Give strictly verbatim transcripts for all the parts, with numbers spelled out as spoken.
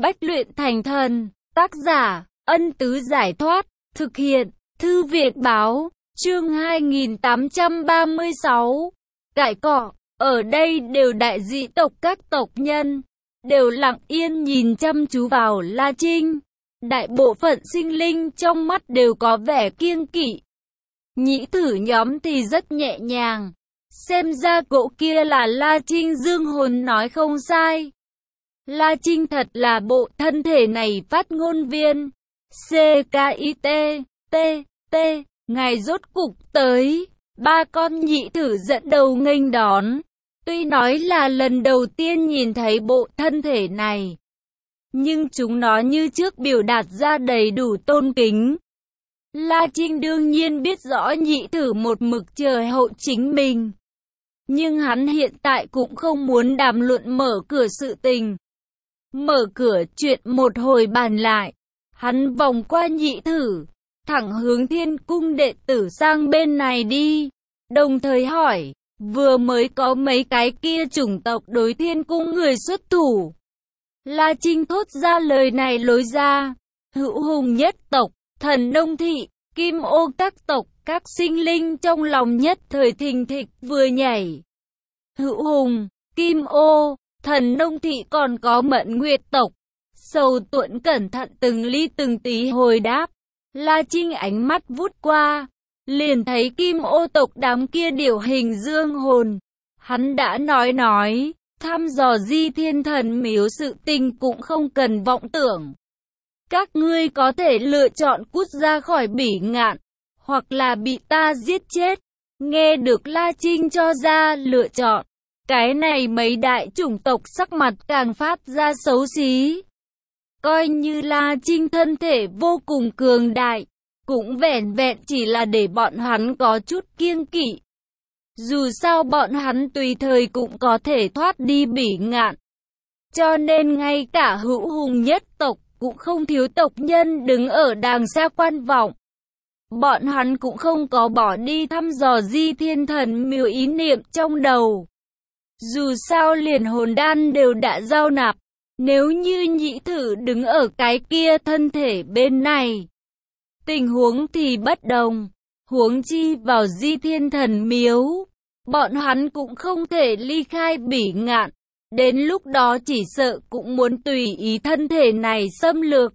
Bách luyện thành thần. Tác giả, Ân Tứ Giải Thoát. Thực hiện, Thư Viện Báo. Chương hai nghìn tám trăm ba mươi sáu. Cãi cọ. Ở đây đều đại dị tộc các tộc nhân, đều lặng yên nhìn chăm chú vào La Trinh. Đại bộ phận sinh linh trong mắt đều có vẻ kiêng kỵ. Nhĩ thử nhóm thì rất nhẹ nhàng. Xem ra cậu kia là La Trinh dương hồn nói không sai. La Trinh thật là bộ thân thể này phát ngôn viên. C K I T, T, T, ngài rốt cục tới. Ba con nhị thử dẫn đầu nghênh đón. Tuy nói là lần đầu tiên nhìn thấy bộ thân thể này, nhưng chúng nó như trước biểu đạt ra đầy đủ tôn kính. La Trinh đương nhiên biết rõ nhị thử một mực chờ hậu chính mình, nhưng hắn hiện tại cũng không muốn đàm luận mở cửa sự tình. Mở cửa chuyện một hồi bàn lại, hắn vòng qua nhị thử, thẳng hướng Thiên Cung đệ tử sang bên này đi, đồng thời hỏi, vừa mới có mấy cái kia chủng tộc đối Thiên Cung người xuất thủ. La Trinh thốt ra lời này lối ra, Hữu Hùng nhất tộc, Thần Nông Thị, Kim Ô các tộc, các sinh linh trong lòng nhất thời thình thịch vừa nhảy. Hữu Hùng, Kim Ô, Thần Nông Thị còn có Mẫn Nguyệt tộc. Sầu Tuẫn cẩn thận từng ly từng tí hồi đáp. La Trinh ánh mắt vút qua, liền thấy Kim Ô tộc đám kia điều hình dương hồn. Hắn đã nói nói, thăm dò Di Thiên Thần Miếu sự tình cũng không cần vọng tưởng. Các ngươi có thể lựa chọn cút ra khỏi Bỉ Ngạn, hoặc là bị ta giết chết. Nghe được La Trinh cho ra lựa chọn, cái này mấy đại chủng tộc sắc mặt càng phát ra xấu xí. Coi như La Trinh thân thể vô cùng cường đại, cũng vẻn vẹn chỉ là để bọn hắn có chút kiêng kỵ. Dù sao bọn hắn tùy thời cũng có thể thoát đi Bỉ Ngạn. Cho nên ngay cả Hữu Hùng nhất tộc cũng không thiếu tộc nhân đứng ở đàng xa quan vọng. Bọn hắn cũng không có bỏ đi thăm dò Di Thiên Thần Miếu ý niệm trong đầu. Dù sao liền hồn đan đều đã giao nạp. Nếu như nhị thử đứng ở cái kia thân thể bên này, tình huống thì bất đồng. Huống chi vào Di Thiên Thần Miếu, bọn hắn cũng không thể ly khai Bỉ Ngạn. Đến lúc đó chỉ sợ cũng muốn tùy ý thân thể này xâm lược.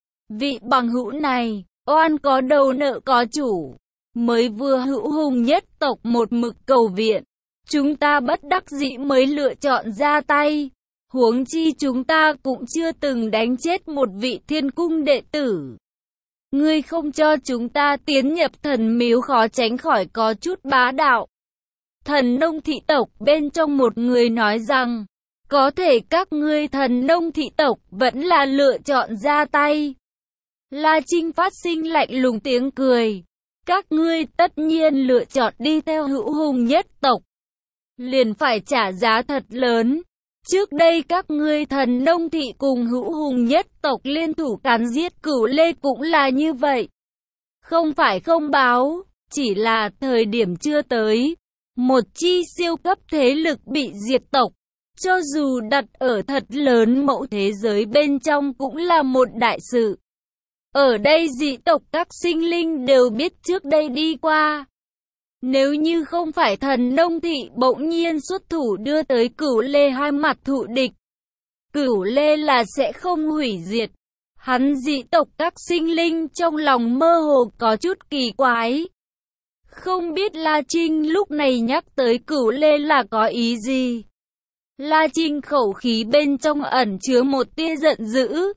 Vị bằng hữu này, oan có đầu nợ có chủ. Mới vừa Hữu Hùng nhất tộc một mực cầu viện, chúng ta bất đắc dĩ mới lựa chọn ra tay. Huống chi chúng ta cũng chưa từng đánh chết một vị Thiên Cung đệ tử. Ngươi không cho chúng ta tiến nhập thần miếu khó tránh khỏi có chút bá đạo. Thần Nông Thị tộc bên trong một người nói rằng, có thể các ngươi Thần Nông Thị tộc vẫn là lựa chọn ra tay. La Trinh phát sinh lạnh lùng tiếng cười. Các ngươi tất nhiên lựa chọn đi theo Hữu Hùng nhất tộc, liền phải trả giá thật lớn. Trước đây các ngươi Thần Nông Thị cùng Hữu Hùng nhất tộc liên thủ cắn giết Cửu Lê cũng là như vậy. Không phải không báo, chỉ là thời điểm chưa tới. Một chi siêu cấp thế lực bị diệt tộc, cho dù đặt ở thật lớn mẫu thế giới bên trong cũng là một đại sự. Ở đây dị tộc các sinh linh đều biết trước đây đi qua. Nếu như không phải Thần Nông Thị bỗng nhiên xuất thủ đưa tới Cửu Lê hai mặt thù địch, Cửu Lê là sẽ không hủy diệt. Hắn dị tộc các sinh linh trong lòng mơ hồ có chút kỳ quái. Không biết La Trinh lúc này nhắc tới Cửu Lê là có ý gì? La Trinh khẩu khí bên trong ẩn chứa một tia giận dữ.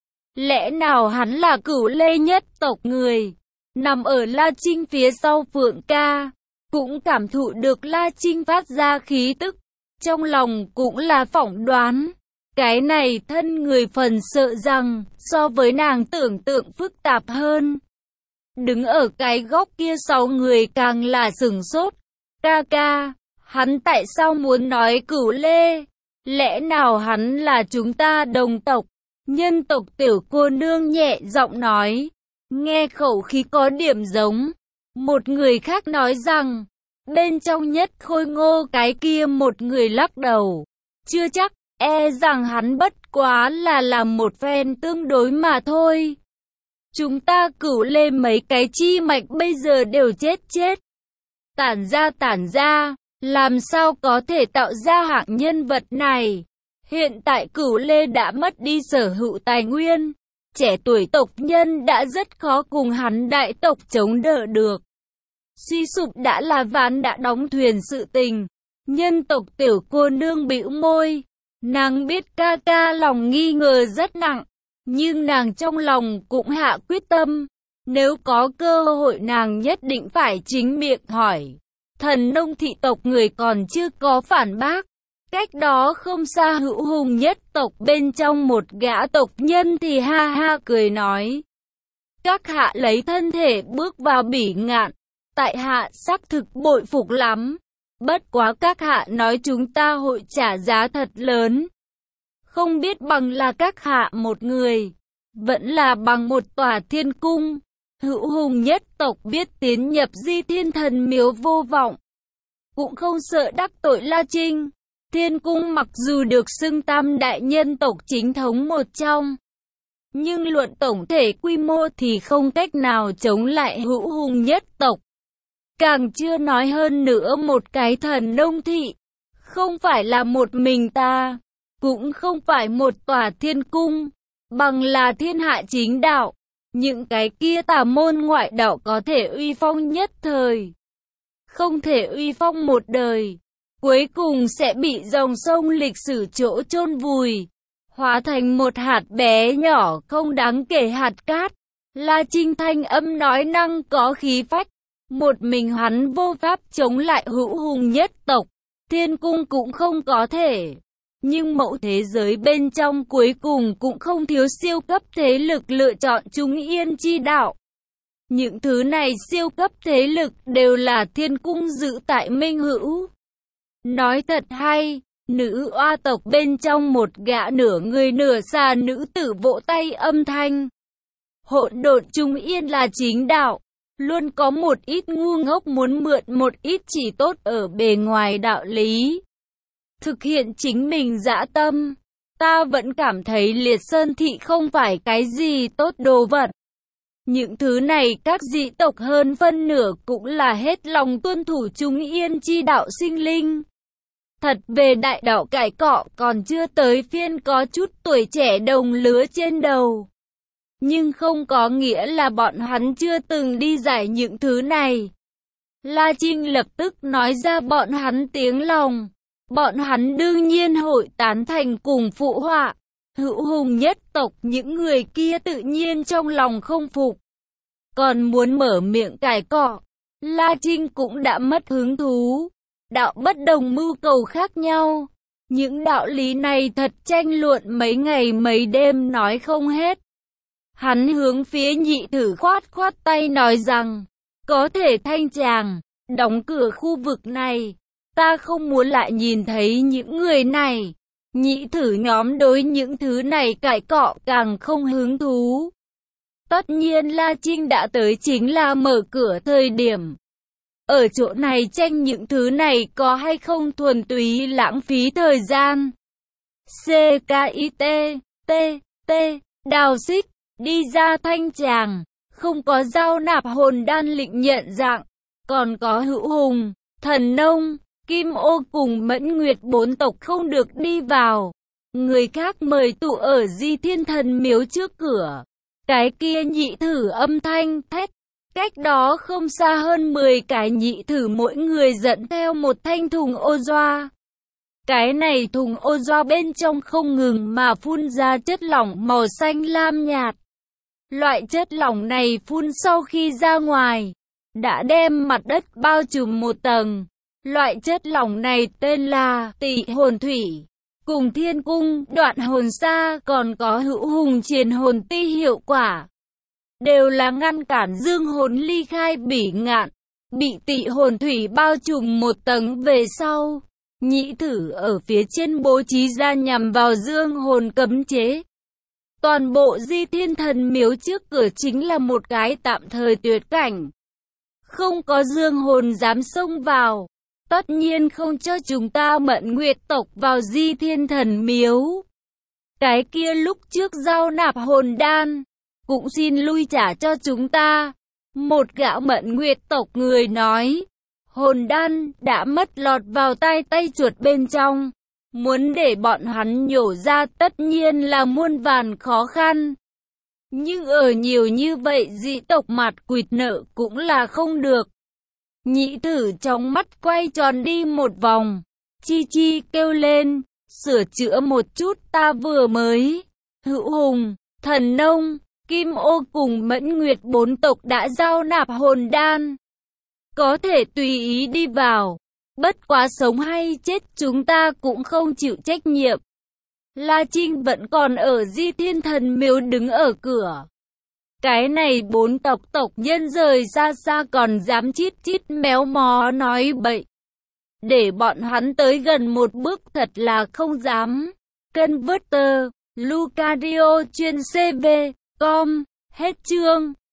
Lẽ nào hắn là Cửu Lê nhất tộc người? Nằm ở La Trinh phía sau Phượng Ca, cũng cảm thụ được La Trinh phát ra khí tức. Trong lòng cũng là phỏng đoán. Cái này thân người phần sợ rằng, so với nàng tưởng tượng phức tạp hơn. Đứng ở cái góc kia sáu người càng là sửng sốt. Ca ca, hắn tại sao muốn nói Cửu Lê? Lẽ nào hắn là chúng ta đồng tộc? Nhân tộc tiểu cô nương nhẹ giọng nói. Nghe khẩu khí có điểm giống. Một người khác nói rằng, bên trong nhất khôi ngô cái kia một người lắc đầu. Chưa chắc, e rằng hắn bất quá là làm một phen tương đối mà thôi. Chúng ta cửu lê mấy cái chi mạch bây giờ đều chết chết. Tản ra tản ra, làm sao có thể tạo ra hạng nhân vật này. Hiện tại cửu lê đã mất đi sở hữu tài nguyên. Trẻ tuổi tộc nhân đã rất khó cùng hắn đại tộc chống đỡ được. Suy sụp đã là ván đã đóng thuyền sự tình. Nhân tộc tiểu cô nương bĩu môi. Nàng biết ca ca lòng nghi ngờ rất nặng. Nhưng nàng trong lòng cũng hạ quyết tâm. Nếu có cơ hội nàng nhất định phải chính miệng hỏi. Thần nông thị tộc người còn chưa có phản bác. Cách đó không xa hữu hùng nhất tộc bên trong một gã tộc nhân thì ha ha cười nói. Các hạ lấy thân thể bước vào bỉ ngạn. Tại hạ xác thực bội phục lắm. Bất quá các hạ nói chúng ta hội trả giá thật lớn. Không biết bằng là các hạ một người, vẫn là bằng một tòa thiên cung. Hữu hùng nhất tộc biết tiến nhập Di Thiên Thần Miếu vô vọng, cũng không sợ đắc tội La Trinh. Thiên cung mặc dù được xưng tam đại nhân tộc chính thống một trong, nhưng luận tổng thể quy mô thì không cách nào chống lại hữu hùng nhất tộc. Càng chưa nói hơn nữa một cái thần nông thị, không phải là một mình ta, cũng không phải một tòa thiên cung, bằng là thiên hạ chính đạo. Những cái kia tà môn ngoại đạo có thể uy phong nhất thời, không thể uy phong một đời, cuối cùng sẽ bị dòng sông lịch sử chỗ chôn vùi, hóa thành một hạt bé nhỏ không đáng kể hạt cát. La Trinh thanh âm nói năng có khí phách, một mình hắn vô pháp chống lại hữu hùng nhất tộc, thiên cung cũng không có thể. Nhưng mẫu thế giới bên trong cuối cùng cũng không thiếu siêu cấp thế lực lựa chọn Trung Yên chi đạo. Những thứ này siêu cấp thế lực đều là thiên cung giữ tại Minh Hữu. Nói thật hay, nữ oa tộc bên trong một gã nửa người nửa xà nữ tử vỗ tay âm thanh. Hỗn độn Trung Yên là chính đạo. Luôn có một ít ngu ngốc muốn mượn một ít chỉ tốt ở bề ngoài đạo lý, thực hiện chính mình dã tâm. Ta vẫn cảm thấy Liệt Sơn Thị không phải cái gì tốt đồ vật. Những thứ này các dị tộc hơn phân nửa cũng là hết lòng tuân thủ Trung Yên chi đạo sinh linh. Thật về đại đạo cải cọ còn chưa tới phiên có chút tuổi trẻ đồng lứa trên đầu. Nhưng không có nghĩa là bọn hắn chưa từng đi giải những thứ này. La Trinh lập tức nói ra bọn hắn tiếng lòng. Bọn hắn đương nhiên hội tán thành cùng phụ họa. Hữu hùng nhất tộc những người kia tự nhiên trong lòng không phục, còn muốn mở miệng cãi cọ. La Trinh cũng đã mất hứng thú. Đạo bất đồng mưu cầu khác nhau. Những đạo lý này thật tranh luận mấy ngày mấy đêm nói không hết. Hắn hướng phía nhị thử khoát khoát tay nói rằng, có thể thanh tràng, đóng cửa khu vực này. Ta không muốn lại nhìn thấy những người này. Nhị thử nhóm đối những thứ này cãi cọ càng không hứng thú. Tất nhiên La Trinh đã tới chính là mở cửa thời điểm. Ở chỗ này tranh những thứ này có hay không thuần túy lãng phí thời gian. C K I T T T Đào Xích đi ra thanh tràng, không có giao nạp hồn đan lịnh nhận dạng, còn có Hữu Hùng, Thần Nông, Kim Ô cùng Mẫn Nguyệt bốn tộc không được đi vào. Người khác mời tụ ở Di Thiên Thần Miếu trước cửa. Cái kia nhị thử âm thanh thét. Cách đó không xa hơn mười cái nhị thử mỗi người dẫn theo một thanh thùng ô doa. Cái này thùng ô doa bên trong không ngừng mà phun ra chất lỏng màu xanh lam nhạt. Loại chất lỏng này phun sau khi ra ngoài, đã đem mặt đất bao trùm một tầng. Loại chất lỏng này tên là Tị Hồn Thủy. Cùng Thiên Cung, Đoạn Hồn Sa còn có Hữu Hùng Triền Hồn Ti hiệu quả, đều là ngăn cản dương hồn ly khai bỉ ngạn. Bị Tị Hồn Thủy bao trùm một tầng về sau, nhị thử ở phía trên bố trí ra nhằm vào dương hồn cấm chế. Toàn bộ Di Thiên Thần Miếu trước cửa chính là một cái tạm thời tuyệt cảnh, không có dương hồn dám xông vào. tất nhiên không cho chúng ta Mẫn Nguyệt tộc vào Di Thiên Thần Miếu. Cái kia lúc trước giao nạp hồn đan, cũng xin lui trả cho chúng ta. Một gã Mẫn Nguyệt tộc người nói, hồn đan đã mất lọt vào tay tay chuột bên trong. Muốn để bọn hắn nhổ ra tất nhiên là muôn vàn khó khăn. Nhưng ở nhiều như vậy dị tộc mặt quỵt nợ cũng là không được. Nhị tử trong mắt quay tròn đi một vòng. Chi Chi kêu lên, sửa chữa một chút ta vừa mới. Hữu Hùng, Thần Nông, Kim Ô cùng Mẫn Nguyệt bốn tộc đã giao nạp hồn đan. Có thể tùy ý đi vào. Bất quá sống hay chết chúng ta cũng không chịu trách nhiệm. La Trinh vẫn còn ở Di Thiên Thần Miếu đứng ở cửa. Cái này bốn tộc tộc nhân rời xa xa còn dám chít chít méo mó nói bậy. Để bọn hắn tới gần một bước thật là không dám. Converter, Lucario chuyên xê vê, com, hết chương.